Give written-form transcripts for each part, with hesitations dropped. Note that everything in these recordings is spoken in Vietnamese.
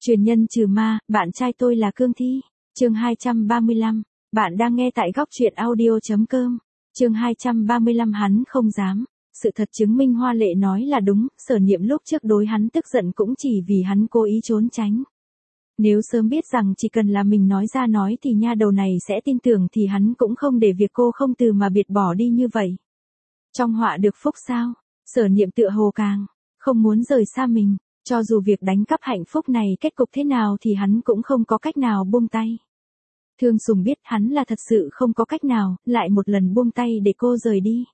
Truyền nhân trừ ma, bạn trai tôi là Cương Thi. Chương 235. Bạn đang nghe tại góc truyện audio.com. Chương 235 hắn không dám. Sự thật chứng minh Hoa Lệ nói là đúng, Sở Niệm lúc trước đối hắn tức giận cũng chỉ vì hắn cố ý trốn tránh. Nếu sớm biết rằng chỉ cần là mình nói ra nói thì nha đầu này sẽ tin tưởng thì hắn cũng không để việc cô không từ mà biệt bỏ đi như vậy. Trong họa được phúc sao? Sở Niệm tựa hồ càng không muốn rời xa mình, cho dù việc đánh cắp hạnh phúc này kết cục thế nào thì hắn cũng không có cách nào buông tay. Thương Sùng biết hắn là thật sự không có cách nào, lại một lần buông tay để cô rời đi.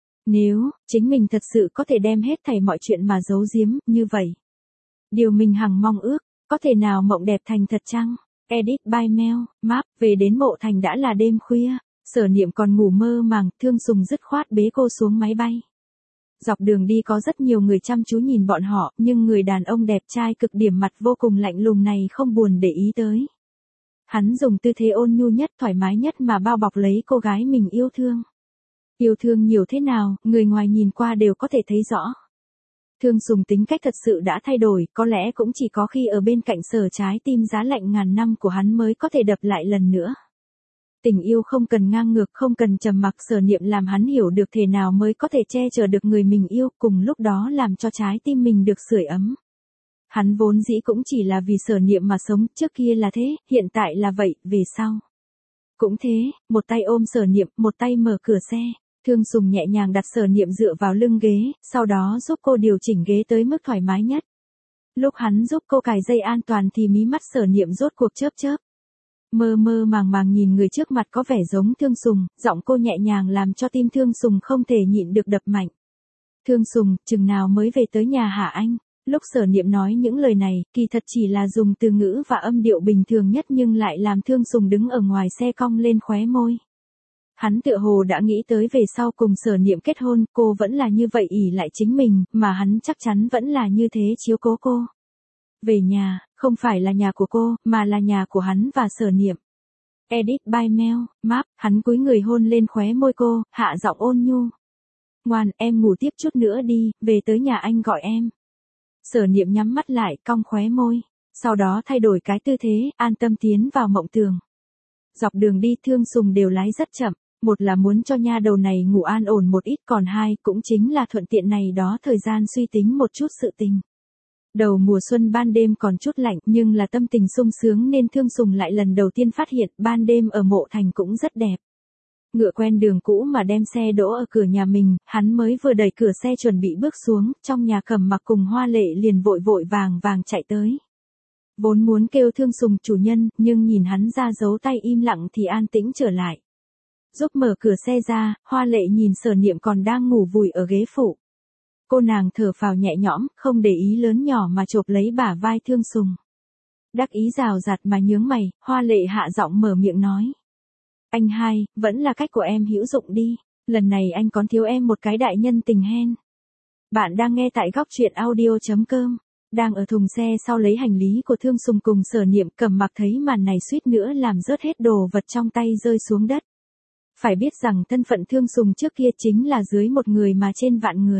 Nếu chính mình thật sự có thể đem hết thảy mọi chuyện mà giấu giếm, như vậy. Điều mình hằng mong ước, có thể nào mộng đẹp thành thật chăng? Edit by Mel, Map, về đến mộ thành đã là đêm khuya, Sở Niệm còn ngủ mơ màng, Thương Sùng dứt khoát bế cô xuống máy bay. Dọc đường đi có rất nhiều người chăm chú nhìn bọn họ, nhưng người đàn ông đẹp trai cực điểm mặt vô cùng lạnh lùng này không buồn để ý tới. Hắn dùng tư thế ôn nhu nhất, thoải mái nhất mà bao bọc lấy cô gái mình yêu thương. Yêu thương nhiều thế nào, người ngoài nhìn qua đều có thể thấy rõ. Thương Sùng tính cách thật sự đã thay đổi, có lẽ cũng chỉ có khi ở bên cạnh Sở trái tim giá lạnh ngàn năm của hắn mới có thể đập lại lần nữa. Tình yêu không cần ngang ngược, không cần trầm mặc, Sở Niệm làm hắn hiểu được thế nào mới có thể che chở được người mình yêu, cùng lúc đó làm cho trái tim mình được sưởi ấm. Hắn vốn dĩ cũng chỉ là vì Sở Niệm mà sống, trước kia là thế, hiện tại là vậy, về sau cũng thế, một tay ôm Sở Niệm, một tay mở cửa xe. Thương Sùng nhẹ nhàng đặt Sở Niệm dựa vào lưng ghế, sau đó giúp cô điều chỉnh ghế tới mức thoải mái nhất. Lúc hắn giúp cô cài dây an toàn thì mí mắt Sở Niệm rốt cuộc chớp chớp. Mơ mơ màng màng nhìn người trước mặt có vẻ giống Thương Sùng, giọng cô nhẹ nhàng làm cho tim Thương Sùng không thể nhịn được đập mạnh. Thương Sùng, chừng nào mới về tới nhà hả anh? Lúc Sở Niệm nói những lời này, kỳ thật chỉ là dùng từ ngữ và âm điệu bình thường nhất nhưng lại làm Thương Sùng đứng ở ngoài xe cong lên khóe môi. Hắn tựa hồ đã nghĩ tới về sau cùng Sở Niệm kết hôn, cô vẫn là như vậy ỷ lại chính mình, mà hắn chắc chắn vẫn là như thế chiếu cố cô. Về nhà, không phải là nhà của cô, mà là nhà của hắn và Sở Niệm. Edit by Mel, Map, hắn cúi người hôn lên khóe môi cô, hạ giọng ôn nhu. Ngoan, em ngủ tiếp chút nữa đi, về tới nhà anh gọi em. Sở Niệm nhắm mắt lại, cong khóe môi. Sau đó thay đổi cái tư thế, an tâm tiến vào mộng tường. Dọc đường đi Thương Sùng đều lái rất chậm. Một là muốn cho nha đầu này ngủ an ổn một ít, còn hai cũng chính là thuận tiện này đó thời gian suy tính một chút sự tình. Đầu mùa xuân ban đêm còn chút lạnh nhưng là tâm tình sung sướng nên Thương Sùng lại lần đầu tiên phát hiện ban đêm ở mộ thành cũng rất đẹp. Ngựa quen đường cũ mà đem xe đỗ ở cửa nhà mình, hắn mới vừa đẩy cửa xe chuẩn bị bước xuống, trong nhà Cẩm Mặc cùng Hoa Lệ liền vội vội vàng vàng chạy tới. Vốn muốn kêu Thương Sùng chủ nhân, nhưng nhìn hắn ra giấu tay im lặng thì an tĩnh trở lại. Giúp mở cửa xe ra, Hoa Lệ nhìn Sở Niệm còn đang ngủ vùi ở ghế phụ. Cô nàng thở phào nhẹ nhõm, không để ý lớn nhỏ mà chộp lấy bả vai Thương Sùng. Đắc ý rào rạt mà nhướng mày, Hoa Lệ hạ giọng mở miệng nói. Anh hai, vẫn là cách của em hữu dụng đi, lần này anh còn thiếu em một cái đại nhân tình hen. Bạn đang nghe tại góc truyện audio.com. Đang ở thùng xe sau lấy hành lý của Thương Sùng cùng Sở Niệm, Cẩm Mặc thấy màn này suýt nữa làm rớt hết đồ vật trong tay rơi xuống đất. Phải biết rằng thân phận Thương Sùng trước kia chính là dưới một người mà trên vạn người.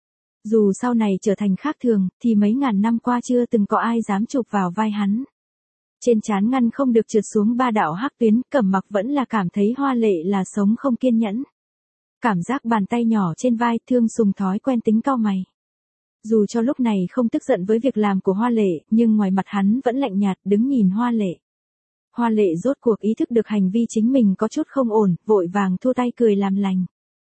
Dù sau này trở thành khác thường, thì mấy ngàn năm qua chưa từng có ai dám chụp vào vai hắn. Trên trán ngăn không được trượt xuống ba đạo hắc tuyến, Cẩm Mặc vẫn là cảm thấy Hoa Lệ là sống không kiên nhẫn. Cảm giác bàn tay nhỏ trên vai, Thương Sùng thói quen tính cau mày. Dù cho lúc này không tức giận với việc làm của Hoa Lệ, nhưng ngoài mặt hắn vẫn lạnh nhạt đứng nhìn Hoa Lệ. Hoa Lệ rốt cuộc ý thức được hành vi chính mình có chút không ổn, vội vàng thua tay cười làm lành.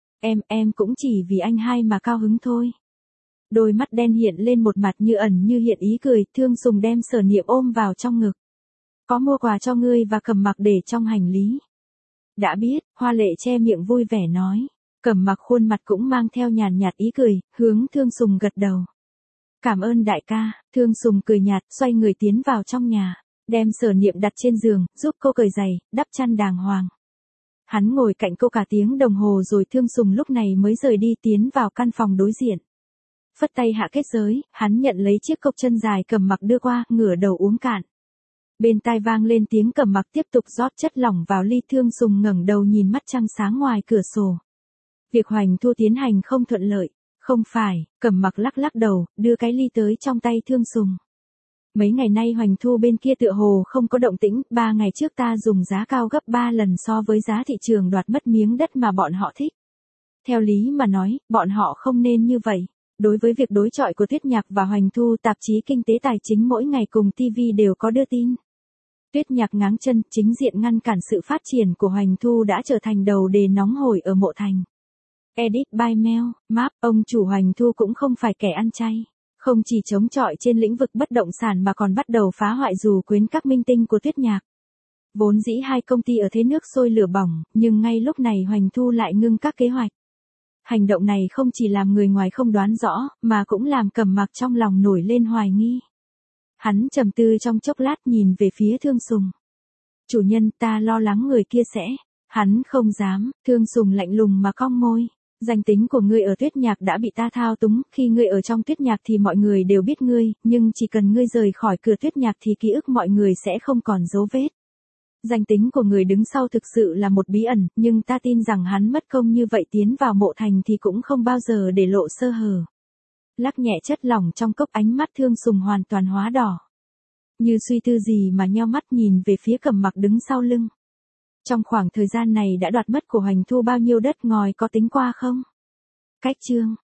Em cũng chỉ vì anh hai mà cao hứng thôi. Đôi mắt đen hiện lên một mặt như ẩn như hiện ý cười, Thương Sùng đem Sở Niệm ôm vào trong ngực. Có mua quà cho ngươi và Cẩm Mặc để trong hành lý. Đã biết, Hoa Lệ che miệng vui vẻ nói. Cẩm Mặc khuôn mặt cũng mang theo nhàn nhạt ý cười, hướng Thương Sùng gật đầu. Cảm ơn đại ca, Thương Sùng cười nhạt, xoay người tiến vào trong nhà. Đem Sở Niệm đặt trên giường, giúp cô cởi giày, đắp chăn đàng hoàng. Hắn ngồi cạnh cô cả tiếng đồng hồ rồi Thương Sùng lúc này mới rời đi tiến vào căn phòng đối diện. Phất tay hạ kết giới, hắn nhận lấy chiếc cốc chân dài Cẩm Mặc đưa qua, ngửa đầu uống cạn. Bên tai vang lên tiếng Cẩm Mặc tiếp tục rót chất lỏng vào ly. Thương Sùng ngẩng đầu nhìn mắt trăng sáng ngoài cửa sổ. Việc hoành thu tiến hành không thuận lợi. Không phải, Cẩm Mặc lắc lắc đầu, đưa cái ly tới trong tay Thương Sùng. Mấy ngày nay Hoành Thu bên kia tựa hồ không có động tĩnh, 3 ngày trước ta dùng giá cao gấp 3 lần so với giá thị trường đoạt mất miếng đất mà bọn họ thích. Theo lý mà nói, bọn họ không nên như vậy. Đối với việc đối chọi của Tuyết Nhạc và Hoành Thu, tạp chí Kinh tế Tài chính mỗi ngày cùng TV đều có đưa tin. Tuyết Nhạc ngáng chân, chính diện ngăn cản sự phát triển của Hoành Thu đã trở thành đầu đề nóng hổi ở Mộ Thành. Edit by Mel, Map, ông chủ Hoành Thu cũng không phải kẻ ăn chay. Không chỉ chống chọi trên lĩnh vực bất động sản mà còn bắt đầu phá hoại dù quyến các minh tinh của Tuyết Nhạc. Vốn dĩ hai công ty ở thế nước sôi lửa bỏng, nhưng ngay lúc này Hoành Thu lại ngưng các kế hoạch. Hành động này không chỉ làm người ngoài không đoán rõ, mà cũng làm Cẩm Mặc trong lòng nổi lên hoài nghi. Hắn trầm tư trong chốc lát nhìn về phía Thương Sùng. Chủ nhân, ta lo lắng người kia sẽ. Hắn không dám, Thương Sùng lạnh lùng mà cong môi. Danh tính của ngươi ở Tuyết Nhạc đã bị ta thao túng, khi ngươi ở trong Tuyết Nhạc thì mọi người đều biết ngươi, nhưng chỉ cần ngươi rời khỏi cửa Tuyết Nhạc thì ký ức mọi người sẽ không còn dấu vết. Danh tính của người đứng sau thực sự là một bí ẩn, nhưng ta tin rằng hắn mất công như vậy tiến vào Mộ Thành thì cũng không bao giờ để lộ sơ hở. Lắc nhẹ chất lỏng trong cốc, ánh mắt Thương Sùng hoàn toàn hóa đỏ. Như suy tư gì mà nheo mắt nhìn về phía Cẩm Mặc đứng sau lưng. Trong khoảng thời gian này đã đoạt mất của Hoành Thu bao nhiêu đất ngòi có tính qua không? Cách chương